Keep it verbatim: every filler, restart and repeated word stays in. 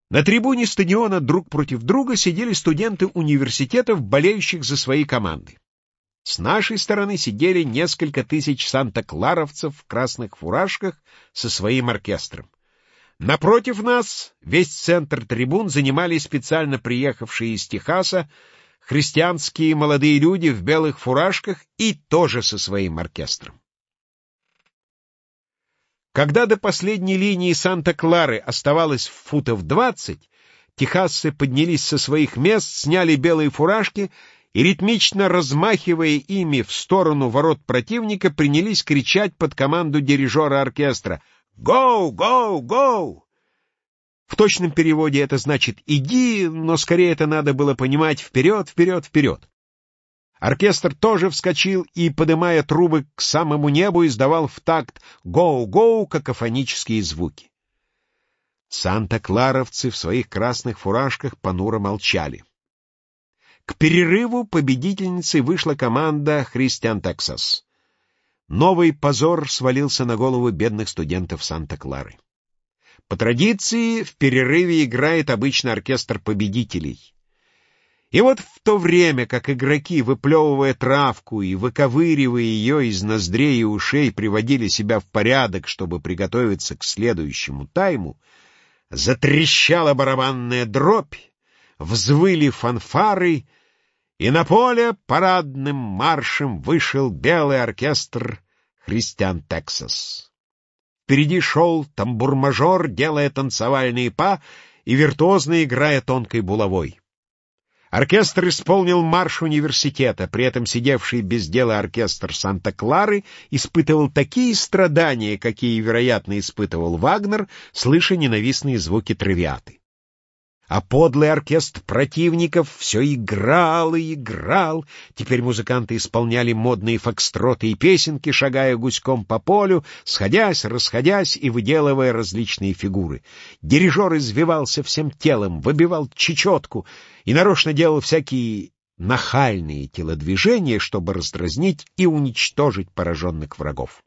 На трибуне стадиона друг против друга сидели студенты университетов, болеющих за свои команды. С нашей стороны сидели несколько тысяч санта-кларовцев в красных фуражках со своим оркестром. Напротив нас весь центр трибун занимали специально приехавшие из Техаса христианские молодые люди в белых фуражках и тоже со своим оркестром. Когда до последней линии Санта-Клары оставалось футов двадцать, техасцы поднялись со своих мест, сняли белые фуражки и, ритмично размахивая ими в сторону ворот противника, принялись кричать под команду дирижера оркестра «Гоу! Гоу! Гоу!». В точном переводе это значит «иди», но скорее это надо было понимать «вперед, вперед, вперед». Оркестр тоже вскочил и, подымая трубы к самому небу, издавал в такт «гоу-гоу» какофонические звуки. Санта-кларовцы в своих красных фуражках понуро молчали. К перерыву победительницей вышла команда «Христиан Тексас». Новый позор свалился на голову бедных студентов Санта-Клары. По традиции, в перерыве играет обычно оркестр победителей. И вот в то время, как игроки, выплевывая травку и выковыривая ее из ноздрей и ушей, приводили себя в порядок, чтобы приготовиться к следующему тайму, затрещала барабанная дробь, взвыли фанфары, и на поле парадным маршем вышел белый оркестр «Христиан Тексас». Впереди шел тамбур-мажор, делая танцевальные па и виртуозно играя тонкой булавой. Оркестр исполнил марш университета, при этом сидевший без дела оркестр Санта-Клары испытывал такие страдания, какие, вероятно, испытывал Вагнер, слыша ненавистные звуки травиаты. А подлый оркестр противников все играл и играл. Теперь музыканты исполняли модные фокстроты и песенки, шагая гуськом по полю, сходясь, расходясь и выделывая различные фигуры. Дирижер извивался всем телом, выбивал чечетку и нарочно делал всякие нахальные телодвижения, чтобы раздразнить и уничтожить пораженных врагов.